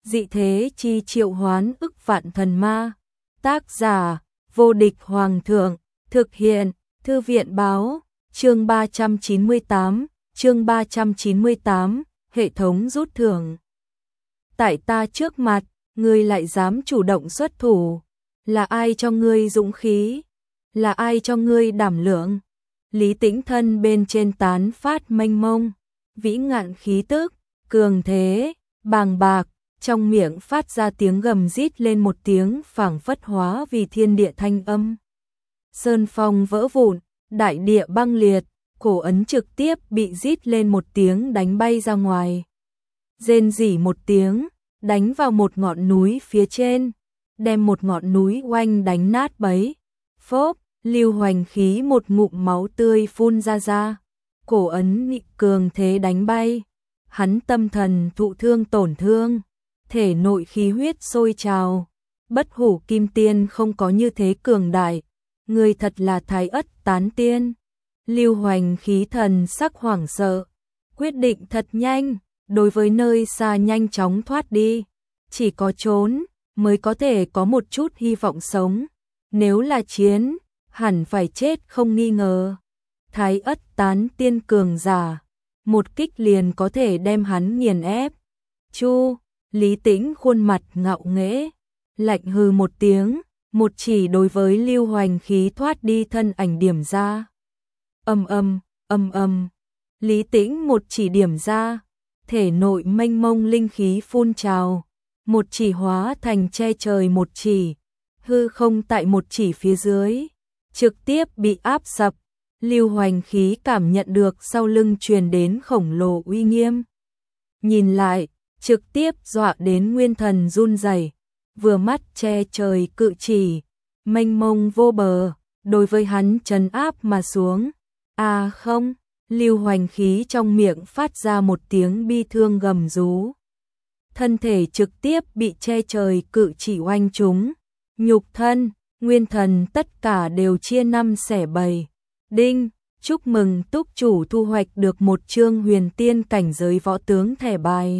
dị thế chi triệu hoán ức vạn thần ma. Tác giả, vô địch hoàng thượng, thực hiện, thư viện báo, chương 398, hệ thống rút thưởng. Tại ta trước mặt, ngươi lại dám chủ động xuất thủ, là ai cho ngươi dũng khí, là ai cho ngươi đảm lượng? Lý Tĩnh thân bên trên tán phát mênh mông, vĩ ngạn khí tức, cường thế, bàng bạc, trong miệng phát ra tiếng gầm rít lên một tiếng phảng phất hóa vì thiên địa thanh âm. Sơn phong vỡ vụn, đại địa băng liệt, cổ ấn trực tiếp bị rít lên một tiếng đánh bay ra ngoài. Rên rỉ một tiếng, đánh vào một ngọn núi phía trên, đem một ngọn núi oanh đánh nát bấy. Phốp, Lưu Hoành khí một ngụm máu tươi phun ra. Cổ ấn bị cường thế đánh bay. Hắn tâm thần thụ thương tổn thương, thể nội khí huyết sôi trào. Bất hủ kim tiên không có như thế cường đại, người thật là Thái Ất tán tiên. Lưu Hoành khí thần sắc hoảng sợ, quyết định thật nhanh, đối với nơi xa nhanh chóng thoát đi. Chỉ có trốn mới có thể có một chút hy vọng sống, nếu là chiến, hẳn phải chết không nghi ngờ. Thái Ất tán tiên cường giả, một kích liền có thể đem hắn nghiền ép. Chu, Lý Tĩnh khuôn mặt ngạo nghễ, lạnh hừ một tiếng, một chỉ đối với Lưu Hoành khí thoát đi thân ảnh điểm ra. Lý Tĩnh một chỉ điểm ra, thể nội mênh mông linh khí phun trào, một chỉ hóa thành che trời một chỉ, hư không tại một chỉ phía dưới, trực tiếp bị áp sập. Lưu Hoành khí cảm nhận được sau lưng truyền đến khổng lồ uy nghiêm. Nhìn lại, trực tiếp dọa đến nguyên thần run rẩy, vừa mắt che trời cự chỉ, mênh mông vô bờ, đối với hắn trấn áp mà xuống. À không, Lưu Hoành khí trong miệng phát ra một tiếng bi thương gầm rú. Thân thể trực tiếp bị che trời cự chỉ oanh trúng, nhục thân, nguyên thần tất cả đều chia năm xẻ bảy. Đinh, chúc mừng túc chủ thu hoạch được một chương huyền tiên cảnh giới võ tướng thẻ bài.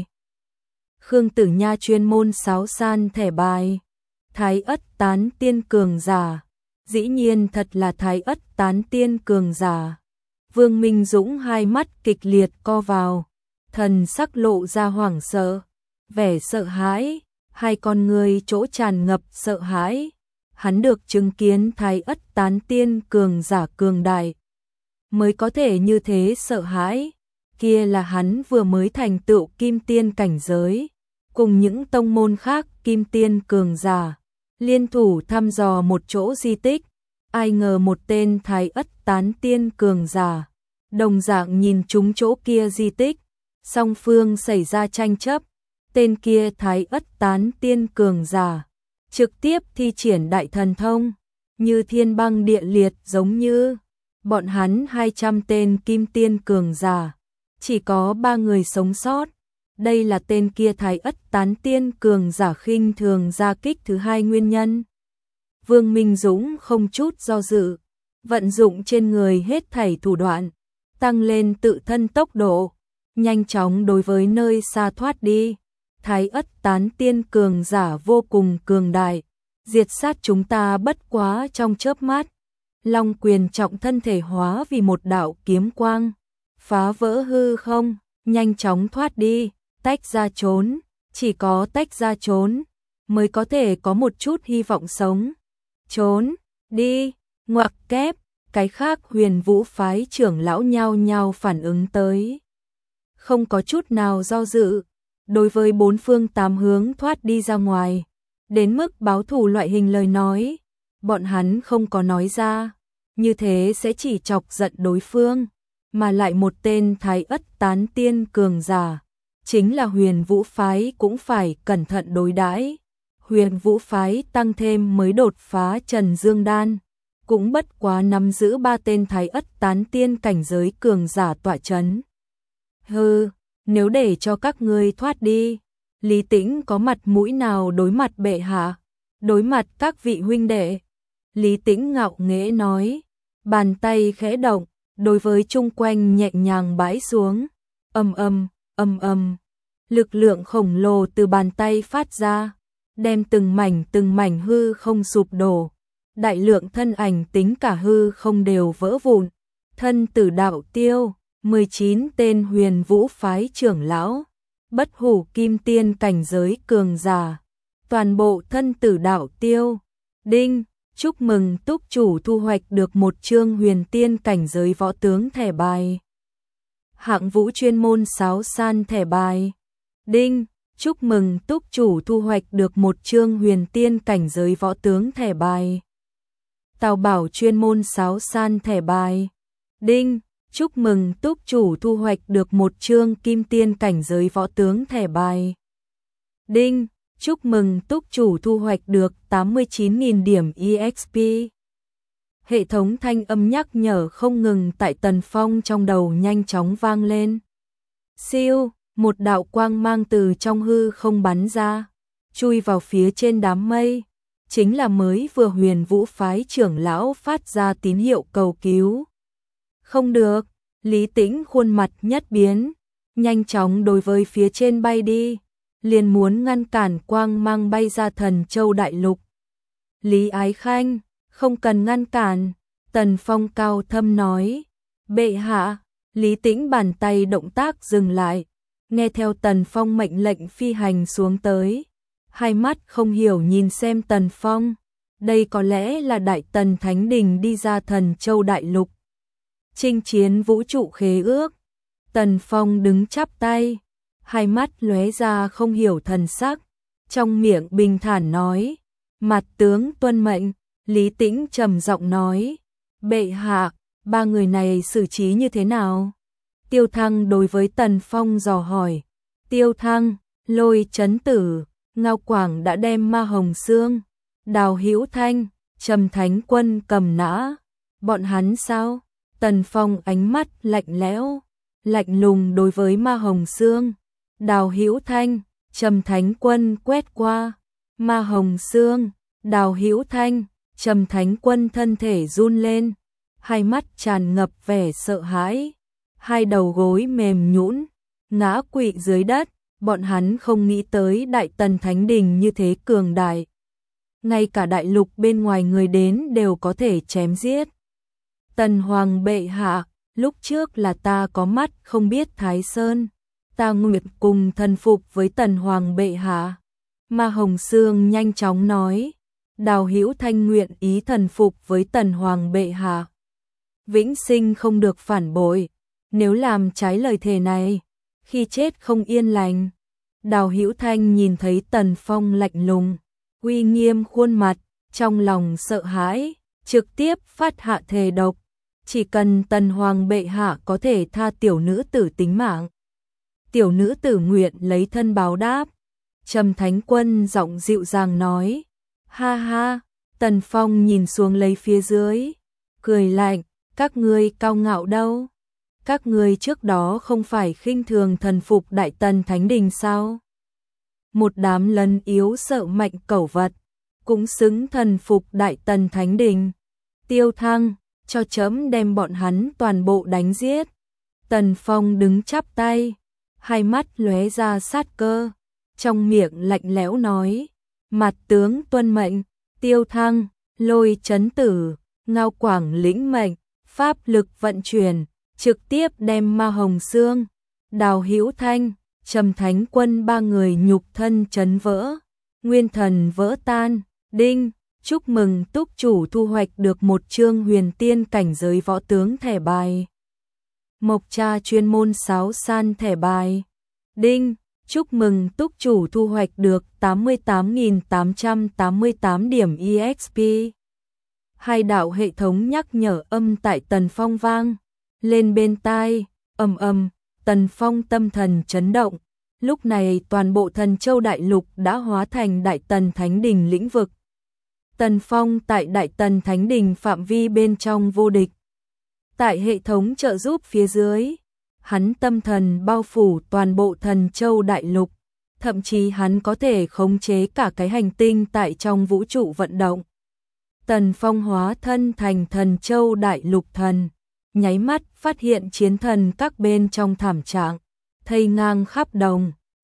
Khương Tử Nha chuyên môn sáo san thẻ bài. Thái Ất tán tiên cường giả, dĩ nhiên thật là Thái Ất tán tiên cường giả. Vương Minh Dũng hai mắt kịch liệt co vào, thần sắc lộ ra hoảng sợ, vẻ sợ hãi, hai con người chỗ tràn ngập sợ hãi. Hắn được chứng kiến Thái Ất tán tiên cường giả cường đại, mới có thể như thế sợ hãi. Kia là hắn vừa mới thành tựu kim tiên cảnh giới, cùng những tông môn khác kim tiên cường giả liên thủ thăm dò một chỗ di tích. Ai ngờ một tên Thái Ất tán tiên cường giả đồng dạng nhìn trúng chỗ kia di tích, song phương xảy ra tranh chấp. Tên kia Thái Ất tán tiên cường giả trực tiếp thi triển đại thần thông, như thiên băng địa liệt, giống như bọn hắn 200 tên kim tiên cường giả, chỉ có 3 người sống sót. Đây là tên kia Thái Ất tán tiên cường giả khinh thường ra kích thứ hai nguyên nhân. Vương Minh Dũng không chút do dự, vận dụng trên người hết thảy thủ đoạn, tăng lên tự thân tốc độ, nhanh chóng đối với nơi xa thoát đi. Thái Ất tán tiên cường giả vô cùng cường đại, diệt sát chúng ta bất quá trong chớp mắt. Long quyền trọng thân thể hóa vì một đạo kiếm quang, phá vỡ hư không, nhanh chóng thoát đi, tách ra trốn. Chỉ có tách ra trốn mới có thể có một chút hy vọng sống. Trốn đi, ngoặc kép. Cái khác Huyền Vũ phái trưởng lão nhao nhao phản ứng tới, không có chút nào do dự, đối với bốn phương tám hướng thoát đi ra ngoài. Đến mức báo thù loại hình lời nói, bọn hắn không có nói ra, như thế sẽ chỉ chọc giận đối phương. Mà lại một tên Thái Ất tán tiên cường giả, chính là Huyền Vũ phái cũng phải cẩn thận đối đãi. Huyền Vũ phái tăng thêm mới đột phá Trần Dương Đan, cũng bất quá nắm giữ 3 tên Thái Ất tán tiên cảnh giới cường giả tọa chấn. Hừ, nếu để cho các ngươi thoát đi, Lý Tĩnh có mặt mũi nào đối mặt bệ hạ, đối mặt các vị huynh đệ? Lý Tĩnh ngạo nghễ nói, bàn tay khẽ động, đối với chung quanh nhẹ nhàng bãi xuống. lực lượng khổng lồ từ bàn tay phát ra, đem từng mảnh hư không sụp đổ, đại lượng thân ảnh tính cả hư không đều vỡ vụn, thân tử đạo tiêu, 19 tên huyền vũ phái trưởng lão, bất hủ kim tiên cảnh giới cường giả, toàn bộ thân tử đạo tiêu. Đinh, chúc mừng túc chủ thu hoạch được một chương huyền tiên cảnh giới võ tướng thẻ bài. Hạng vũ chuyên môn sáo san thẻ bài. Đinh, chúc mừng túc chủ thu hoạch được một chương huyền tiên cảnh giới võ tướng thẻ bài. Tào bảo chuyên môn sáo san thẻ bài. Đinh, chúc mừng túc chủ thu hoạch được một chương kim tiên cảnh giới võ tướng thẻ bài. Đinh, chúc mừng túc chủ thu hoạch được 89.000 điểm EXP. Hệ thống thanh âm nhắc nhở không ngừng tại Tần Phong trong đầu nhanh chóng vang lên. Siêu, một đạo quang mang từ trong hư không bắn ra, chui vào phía trên đám mây, chính là mới vừa huyền vũ phái trưởng lão phát ra tín hiệu cầu cứu. Không được, Lý Tĩnh khuôn mặt nhất biến, nhanh chóng đối với phía trên bay đi, liền muốn ngăn cản quang mang bay ra Thần Châu Đại Lục. Lý Ái Khanh, không cần ngăn cản, Tần Phong cao thâm nói. Bệ hạ, Lý Tĩnh bàn tay động tác dừng lại, nghe theo Tần Phong mệnh lệnh phi hành xuống tới, hai mắt không hiểu nhìn xem Tần Phong, đây có lẽ là Đại Tần Thánh Đình đi ra Thần Châu Đại Lục. Chinh chiến vũ trụ khế ước. Tần Phong đứng chắp tay, hai mắt lóe ra không hiểu thần sắc, trong miệng bình thản nói, mặt tướng tuân mệnh. Lý Tĩnh trầm giọng nói, bệ hạ, ba người này xử trí như thế nào? Tiêu Thăng đối với Tần Phong dò hỏi. Tiêu Thăng, Lôi Chấn Tử, Ngao Quảng đã đem Ma Hồng Xương, Đào Hữu Thanh, Trầm Thánh Quân cầm nã. Bọn hắn sao? Tần Phong ánh mắt lạnh lẽo, lạnh lùng đối với Ma Hồng Xương, Đào Hữu Thanh, Trầm Thánh Quân quét qua. Ma Hồng Xương, Đào Hữu Thanh, Trầm Thánh Quân thân thể run lên, hai mắt tràn ngập vẻ sợ hãi, hai đầu gối mềm nhũn, ngã quỵ dưới đất, bọn hắn không nghĩ tới Đại Tần Thánh Đình như thế cường đại. Ngay cả đại lục bên ngoài người đến đều có thể chém giết. Tần Hoàng bệ hạ, lúc trước là ta có mắt không biết Thái Sơn, ta nguyện cùng thần phục với Tần Hoàng bệ hạ. Ma Hồng Xương nhanh chóng nói. Đào Hữu Thanh nguyện ý thần phục với Tần Hoàng bệ hạ, vĩnh sinh không được phản bội, nếu làm trái lời thề này, khi chết không yên lành. Đào Hữu Thanh nhìn thấy Tần Phong lạnh lùng, uy nghiêm khuôn mặt, trong lòng sợ hãi, trực tiếp phát hạ thề độc, chỉ cần Tần Hoàng bệ hạ có thể tha tiểu nữ tử tính mạng, tiểu nữ tử nguyện lấy thân báo đáp. Trầm Thánh Quân giọng dịu dàng nói. Ha ha, Tần Phong nhìn xuống lấy phía dưới, cười lạnh, các ngươi cao ngạo đâu? Các ngươi trước đó không phải khinh thường thần phục Đại Tần Thánh Đình sao? Một đám lấn yếu sợ mạnh cẩu vật, cũng xứng thần phục Đại Tần Thánh Đình. Tiêu Thăng, cho chấm đem bọn hắn toàn bộ đánh giết. Tần Phong đứng chắp tay, hai mắt lóe ra sát cơ, trong miệng lạnh lẽo nói. Mặt tướng tuân mệnh. Tiêu Thăng, Lôi Chấn Tử, Ngao Quảng lĩnh mệnh, pháp lực vận chuyển, trực tiếp đem Ma Hồng Xương, Đào Hữu Thanh, Trầm Thánh Quân ba người nhục thân chấn vỡ, nguyên thần vỡ tan. Đinh, chúc mừng túc chủ thu hoạch được một chương huyền tiên cảnh giới võ tướng thẻ bài. Mộc Cha chuyên môn sáo san thẻ bài. Đinh, chúc mừng túc chủ thu hoạch được 88.888 điểm EXP. Hai đạo hệ thống nhắc nhở âm tại Tần Phong vang lên bên tai, ầm ầm, Tần Phong tâm thần chấn động. Lúc này toàn bộ Thần Châu Đại Lục đã hóa thành Đại Tần Thánh Đình lĩnh vực. Tần Phong tại Đại Tần Thánh Đình phạm vi bên trong vô địch. Tại hệ thống trợ giúp phía dưới, hắn tâm thần bao phủ toàn bộ Thần Châu Đại Lục, thậm chí hắn có thể khống chế cả cái hành tinh tại trong vũ trụ vận động. Tần Phong hóa thân thành Thần Châu Đại Lục thần, nháy mắt phát hiện chiến thần các bên trong thảm trạng, thây ngang khắp đồng,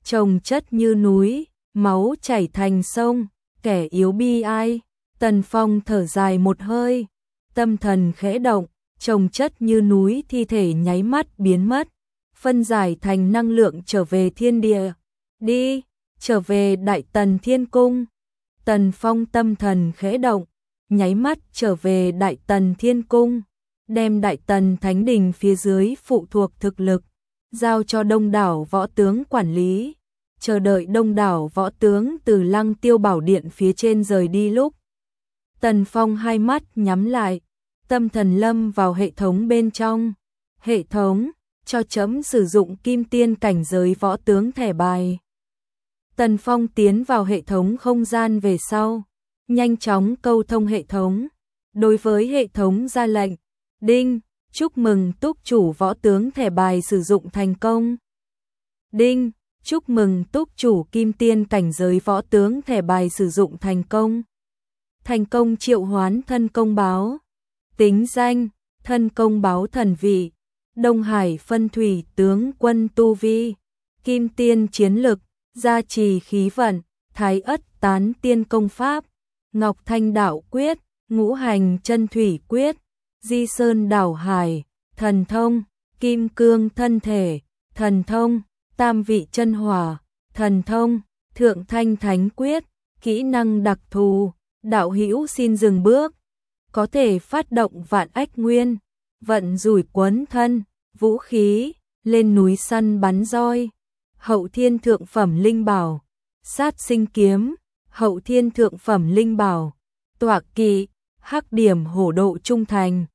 chồng chất như núi, máu chảy thành sông, kẻ yếu bi ai. Tần Phong thở dài một hơi, tâm thần khẽ động, chồng chất như núi thi thể nháy mắt biến mất, phân giải thành năng lượng trở về thiên địa. Đi, trở về Đại Tần Thiên Cung. Tần Phong tâm thần khẽ động, nháy mắt trở về Đại Tần Thiên Cung, đem Đại Tần Thánh Đình phía dưới phụ thuộc thực lực, giao cho đông đảo võ tướng quản lý, chờ đợi đông đảo võ tướng từ Lăng Tiêu Bảo Điện phía trên rời đi lúc. Tần Phong hai mắt nhắm lại, tâm thần lâm vào hệ thống bên trong. Hệ thống, cho chấm sử dụng kim tiên cảnh giới võ tướng thẻ bài. Tần Phong tiến vào hệ thống không gian về sau, nhanh chóng câu thông hệ thống. Đối với hệ thống ra lệnh, đinh, chúc mừng túc chủ võ tướng thẻ bài sử dụng thành công. Đinh, chúc mừng túc chủ kim tiên cảnh giới võ tướng thẻ bài sử dụng thành công. Thành công triệu hoán thân công báo. Tính danh, thân công báo thần vị, Đông Hải phân thủy tướng quân tu vi, kim tiên chiến lực, gia trì khí vận, thái ất tán tiên công pháp, ngọc thanh đạo quyết, ngũ hành chân thủy quyết, di sơn đảo hải, thần thông, kim cương thân thể, thần thông, tam vị chân hỏa, thần thông, thượng thanh thánh quyết, kỹ năng đặc thù, đạo hữu xin dừng bước, có thể phát động vạn ách nguyên, vận rủi quấn thân, vũ khí, lên núi săn bắn roi, hậu thiên thượng phẩm linh bảo, sát sinh kiếm, hậu thiên thượng phẩm linh bảo, tọa kỵ, hắc điểm hổ độ trung thành,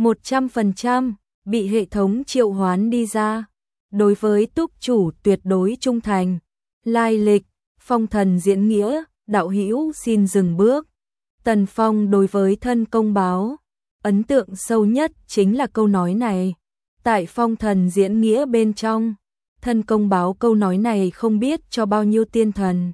100% bị hệ thống triệu hoán đi ra. Đối với túc chủ tuyệt đối trung thành, lai lịch, phong thần diễn nghĩa, đạo hữu xin dừng bước. Tần Phong đối với thân công báo, ấn tượng sâu nhất chính là câu nói này. Tại phong thần diễn nghĩa bên trong, thân công báo câu nói này không biết cho bao nhiêu tiên thần.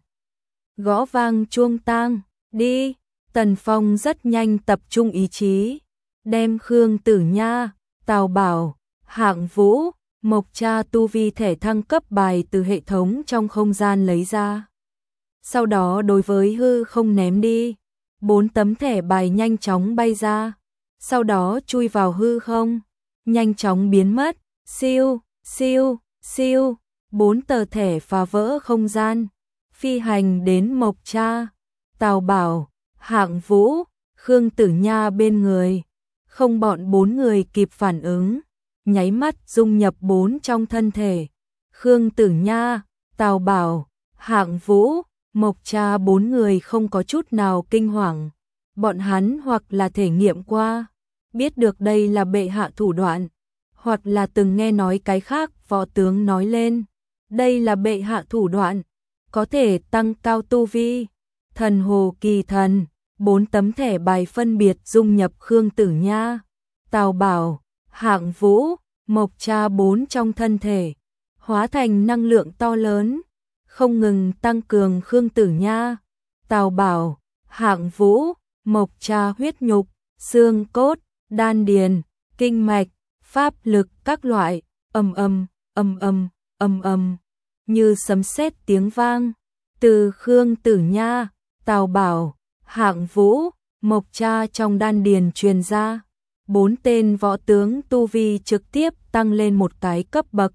Gõ vang chuông tang, đi, Tần Phong rất nhanh tập trung ý chí, đem Khương Tử Nha, Tào Bảo, Hạng Vũ, Mộc Cha tu vi thể thăng cấp bài từ hệ thống trong không gian lấy ra. Sau đó đối với hư không ném đi, 4 tấm thẻ bài nhanh chóng bay ra, sau đó chui vào hư không, nhanh chóng biến mất, siêu, siêu, siêu, 4 tờ thẻ phá vỡ không gian, phi hành đến Mộc Cha, Tào Bảo, Hạng Vũ, Khương Tử Nha bên người, không bọn 4 người kịp phản ứng, nháy mắt dung nhập 4 trong thân thể, Khương Tử Nha, Tào Bảo, Hạng Vũ, Mộc Cha 4 người không có chút nào kinh hoàng, bọn hắn hoặc là thể nghiệm qua, biết được đây là bệ hạ thủ đoạn, hoặc là từng nghe nói cái khác võ tướng nói lên, đây là bệ hạ thủ đoạn, có thể tăng cao tu vi. Thần hồ kỳ thần, 4 tấm thẻ bài phân biệt dung nhập Khương Tử Nha, Tào Bảo, Hạng Vũ, Mộc Cha 4 trong thân thể, hóa thành năng lượng to lớn, không ngừng tăng cường Khương Tử Nha, Tào Bảo, Hạng Vũ, Mộc Cha huyết nhục, xương cốt, đan điền, kinh mạch, pháp lực các loại, ầm ầm, ầm ầm, ầm ầm, như sấm sét tiếng vang, từ Khương Tử Nha, Tào Bảo, Hạng Vũ, Mộc Cha trong đan điền truyền ra. 4 tên võ tướng tu vi trực tiếp tăng lên một cái cấp bậc.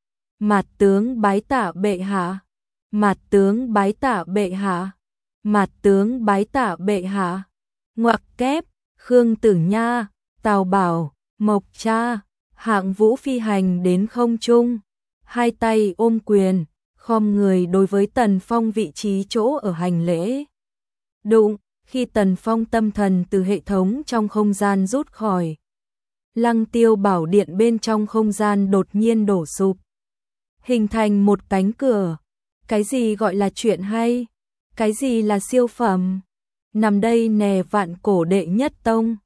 Mạt tướng bái tạ bệ hạ, Mạt tướng bái tạ bệ hạ, Mạt tướng bái tạ bệ hạ. Ngoặc kép, Khương Tử Nha, Tào Bảo, Mộc Cha, Hạng Vũ phi hành đến không trung, hai tay ôm quyền, khom người đối với Tần Phong vị trí chỗ ở hành lễ. Đụng, khi Tần Phong tâm thần từ hệ thống trong không gian rút khỏi, Lăng Tiêu Bảo Điện bên trong không gian đột nhiên đổ sụp, hình thành một cánh cửa. Cái gì gọi là chuyện hay? Cái gì là siêu phẩm? Nằm đây nè vạn cổ đệ nhất tông,